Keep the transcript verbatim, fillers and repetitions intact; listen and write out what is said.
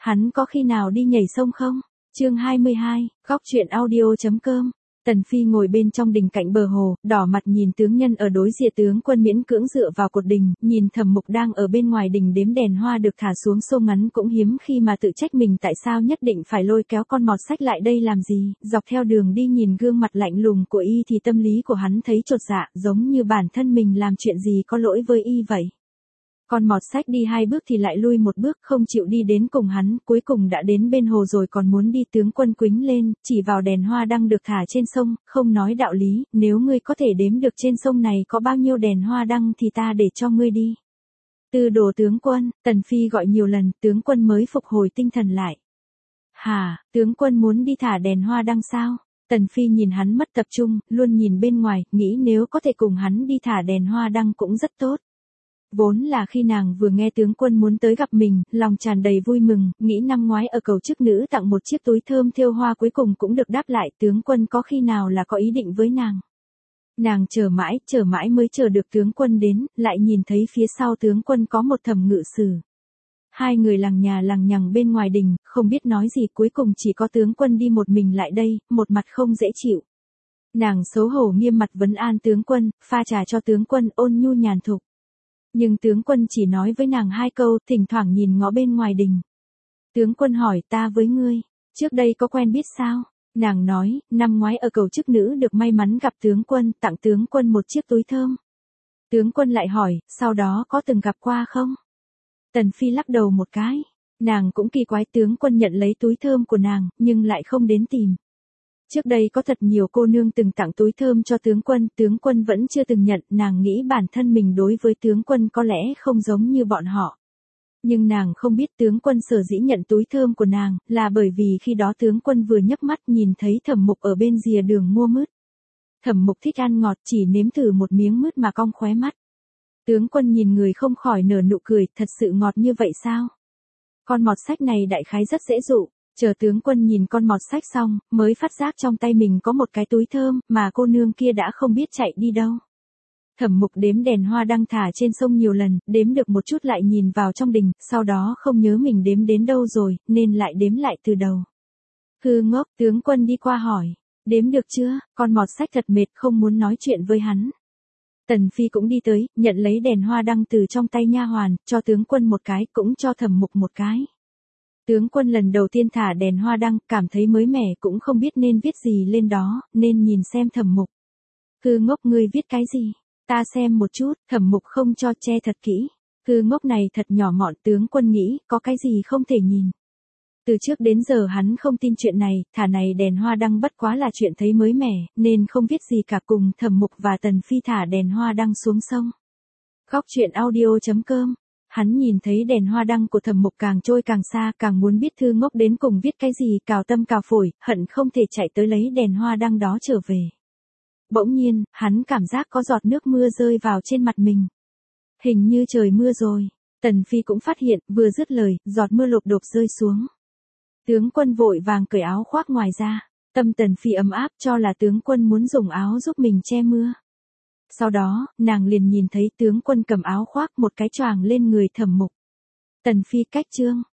Hắn có khi nào đi nhảy sông không? Chương hai mươi hai, góc truyện audio.com. Tần Phi ngồi bên trong đình cạnh bờ hồ, đỏ mặt nhìn tướng nhân ở đối diện tướng quân miễn cưỡng dựa vào cột đình, nhìn Thẩm Mục đang ở bên ngoài đình đếm đèn hoa được thả xuống xô ngắn cũng hiếm khi mà tự trách mình tại sao nhất định phải lôi kéo con mọt sách lại đây làm gì, dọc theo đường đi nhìn gương mặt lạnh lùng của y thì tâm lý của hắn thấy chột dạ, giống như bản thân mình làm chuyện gì có lỗi với y vậy. Con mọt sách đi hai bước thì lại lui một bước, không chịu đi đến cùng hắn, cuối cùng đã đến bên hồ rồi còn muốn đi. Tướng quân quýnh lên, chỉ vào đèn hoa đang được thả trên sông, không nói đạo lý, nếu ngươi có thể đếm được trên sông này có bao nhiêu đèn hoa đăng thì ta để cho ngươi đi. Từ đồ tướng quân, Tần Phi gọi nhiều lần, tướng quân mới phục hồi tinh thần lại. Hả, tướng quân muốn đi thả đèn hoa đăng sao? Tần Phi nhìn hắn mất tập trung, luôn nhìn bên ngoài, nghĩ nếu có thể cùng hắn đi thả đèn hoa đăng cũng rất tốt. Vốn là khi nàng vừa nghe tướng quân muốn tới gặp mình, lòng tràn đầy vui mừng, nghĩ năm ngoái ở cầu chức nữ tặng một chiếc túi thơm thêu hoa cuối cùng cũng được đáp lại, tướng quân có khi nào là có ý định với nàng. Nàng chờ mãi, chờ mãi mới chờ được tướng quân đến, lại nhìn thấy phía sau tướng quân có một Thẩm Ngự Sử. Hai người lằng nhà lằng nhằng bên ngoài đình, không biết nói gì, cuối cùng chỉ có tướng quân đi một mình lại đây, một mặt không dễ chịu. Nàng xấu hổ nghiêm mặt vấn an tướng quân, pha trà cho tướng quân, ôn nhu nhàn thục. Nhưng tướng quân chỉ nói với nàng hai câu, thỉnh thoảng nhìn ngó bên ngoài đình. Tướng quân hỏi, ta với ngươi, trước đây có quen biết sao? Nàng nói, năm ngoái ở cầu chức nữ được may mắn gặp tướng quân, tặng tướng quân một chiếc túi thơm. Tướng quân lại hỏi, sau đó có từng gặp qua không? Tần Phi lắc đầu một cái. Nàng cũng kỳ quái, tướng quân nhận lấy túi thơm của nàng, nhưng lại không đến tìm. Trước đây có thật nhiều cô nương từng tặng túi thơm cho tướng quân, tướng quân vẫn chưa từng nhận, nàng nghĩ bản thân mình đối với tướng quân có lẽ không giống như bọn họ. Nhưng nàng không biết tướng quân sở dĩ nhận túi thơm của nàng, là bởi vì khi đó tướng quân vừa nhấc mắt nhìn thấy Thẩm Mục ở bên rìa đường mua mứt. Thẩm Mục thích ăn ngọt, chỉ nếm thử một miếng mứt mà cong khóe mắt. Tướng quân nhìn người không khỏi nở nụ cười, thật sự ngọt như vậy sao? Con mọt sách này đại khái rất dễ dụ. Chờ tướng quân nhìn con mọt sách xong, mới phát giác trong tay mình có một cái túi thơm, mà cô nương kia đã không biết chạy đi đâu. Thẩm Mục đếm đèn hoa đăng thả trên sông nhiều lần, đếm được một chút lại nhìn vào trong đình, sau đó không nhớ mình đếm đến đâu rồi, nên lại đếm lại từ đầu. Hư ngốc, tướng quân đi qua hỏi, đếm được chưa? Con mọt sách thật mệt, không muốn nói chuyện với hắn. Tần Phi cũng đi tới, nhận lấy đèn hoa đăng từ trong tay nha hoàn, cho tướng quân một cái, cũng cho Thẩm Mục một cái. Tướng quân lần đầu tiên thả đèn hoa đăng, cảm thấy mới mẻ cũng không biết nên viết gì lên đó, nên nhìn xem Thẩm Mục. Hư ngốc, ngươi viết cái gì? Ta xem một chút. Thẩm Mục không cho che thật kỹ. Hư ngốc này thật nhỏ mọn, tướng quân nghĩ, có cái gì không thể nhìn. Từ trước đến giờ hắn không tin chuyện này, thả này đèn hoa đăng bất quá là chuyện thấy mới mẻ, nên không viết gì cả, cùng Thẩm Mục và Tần Phi thả đèn hoa đăng xuống sông. Góc truyện audio.com. Hắn nhìn thấy đèn hoa đăng của Thẩm Mục càng trôi càng xa, càng muốn biết thư ngốc đến cùng viết cái gì, cào tâm cào phổi, hận không thể chạy tới lấy đèn hoa đăng đó trở về. Bỗng nhiên, hắn cảm giác có giọt nước mưa rơi vào trên mặt mình. Hình như trời mưa rồi. Tần Phi cũng phát hiện, vừa dứt lời, giọt mưa lộp độp rơi xuống. Tướng quân vội vàng cởi áo khoác ngoài ra. Tâm Tần Phi ấm áp, cho là tướng quân muốn dùng áo giúp mình che mưa. Sau đó, nàng liền nhìn thấy tướng quân cầm áo khoác một cái choàng lên người Thẩm Mục. Tần Phi cách chương.